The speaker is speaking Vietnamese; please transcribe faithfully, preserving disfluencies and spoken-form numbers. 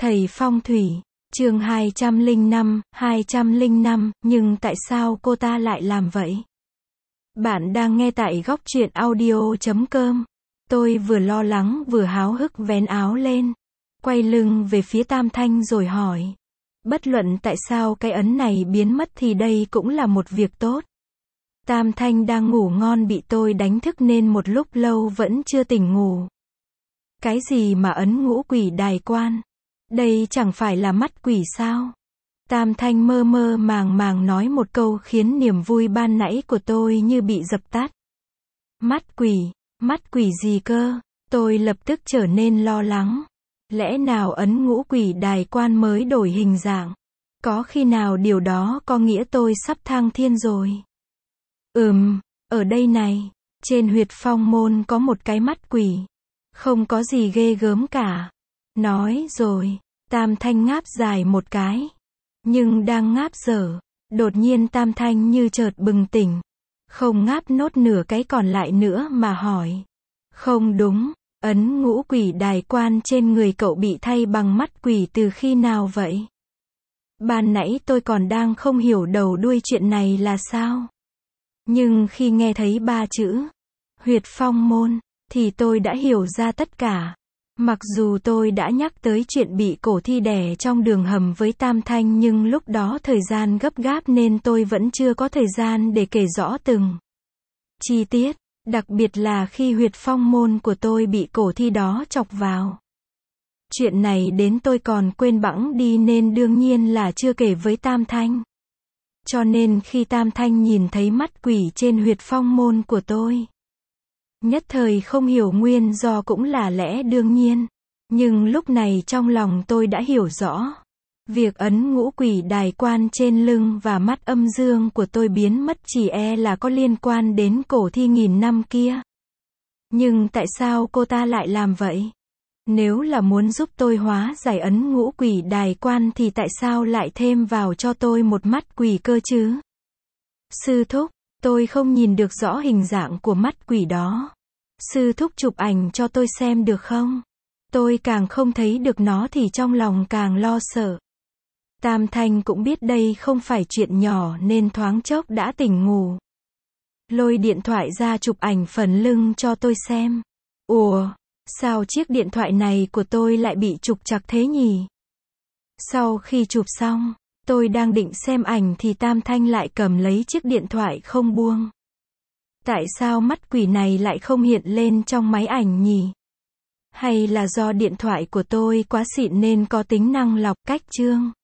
Thầy phong thủy, chương hai trăm lẻ năm, hai trăm lẻ năm, nhưng tại sao cô ta lại làm vậy? Bạn đang nghe tại góc truyện audio chấm com. Tôi vừa lo lắng vừa háo hức vén áo lên, quay lưng về phía Tam Thanh rồi hỏi. Bất luận tại sao cái ấn này biến mất thì đây cũng là một việc tốt. Tam Thanh đang ngủ ngon bị tôi đánh thức nên một lúc lâu vẫn chưa tỉnh ngủ. Cái gì mà ấn ngũ quỷ đài quan? Đây chẳng phải là mắt quỷ sao? Tam Thanh mơ mơ màng màng nói một câu khiến niềm vui ban nãy của tôi như bị dập tắt. Mắt quỷ, mắt quỷ gì cơ? Tôi lập tức trở nên lo lắng. Lẽ nào ấn ngũ quỷ đài quan mới đổi hình dạng? Có khi nào điều đó có nghĩa tôi sắp thăng thiên rồi? Ừm, ở đây này, trên huyệt phong môn có một cái mắt quỷ. Không có gì ghê gớm cả. Nói rồi, Tam Thanh ngáp dài một cái. Nhưng đang ngáp dở, đột nhiên Tam Thanh như chợt bừng tỉnh. Không ngáp nốt nửa cái còn lại nữa mà hỏi. Không đúng, ấn ngũ quỷ đài quan trên người cậu bị thay bằng mắt quỷ từ khi nào vậy? Ban nãy tôi còn đang không hiểu đầu đuôi chuyện này là sao. Nhưng khi nghe thấy ba chữ huyệt phong môn thì tôi đã hiểu ra tất cả. Mặc dù tôi đã nhắc tới chuyện bị cổ thi đẻ trong đường hầm với Tam Thanh nhưng lúc đó thời gian gấp gáp nên tôi vẫn chưa có thời gian để kể rõ từng chi tiết, đặc biệt là khi huyệt phong môn của tôi bị cổ thi đó chọc vào. Chuyện này đến tôi còn quên bẵng đi nên đương nhiên là chưa kể với Tam Thanh. Cho nên khi Tam Thanh nhìn thấy mắt quỷ trên huyệt phong môn của tôi, nhất thời không hiểu nguyên do cũng là lẽ đương nhiên. Nhưng lúc này trong lòng tôi đã hiểu rõ. Việc ấn ngũ quỷ đài quan trên lưng và mắt âm dương của tôi biến mất chỉ e là có liên quan đến cổ thi nghìn năm kia. Nhưng tại sao cô ta lại làm vậy? Nếu là muốn giúp tôi hóa giải ấn ngũ quỷ đài quan thì tại sao lại thêm vào cho tôi một mắt quỷ cơ chứ? Sư thúc, tôi không nhìn được rõ hình dạng của mắt quỷ đó. Sư thúc chụp ảnh cho tôi xem được không? Tôi càng không thấy được nó thì trong lòng càng lo sợ. Tam Thanh cũng biết đây không phải chuyện nhỏ nên thoáng chốc đã tỉnh ngủ. Lôi điện thoại ra chụp ảnh phần lưng cho tôi xem. Ủa, sao chiếc điện thoại này của tôi lại bị trục trặc thế nhỉ? Sau khi chụp xong, tôi đang định xem ảnh thì Tam Thanh lại cầm lấy chiếc điện thoại không buông. Tại sao mắt quỷ này lại không hiện lên trong máy ảnh nhỉ? Hay là do điện thoại của tôi quá xịn nên có tính năng lọc cách trương?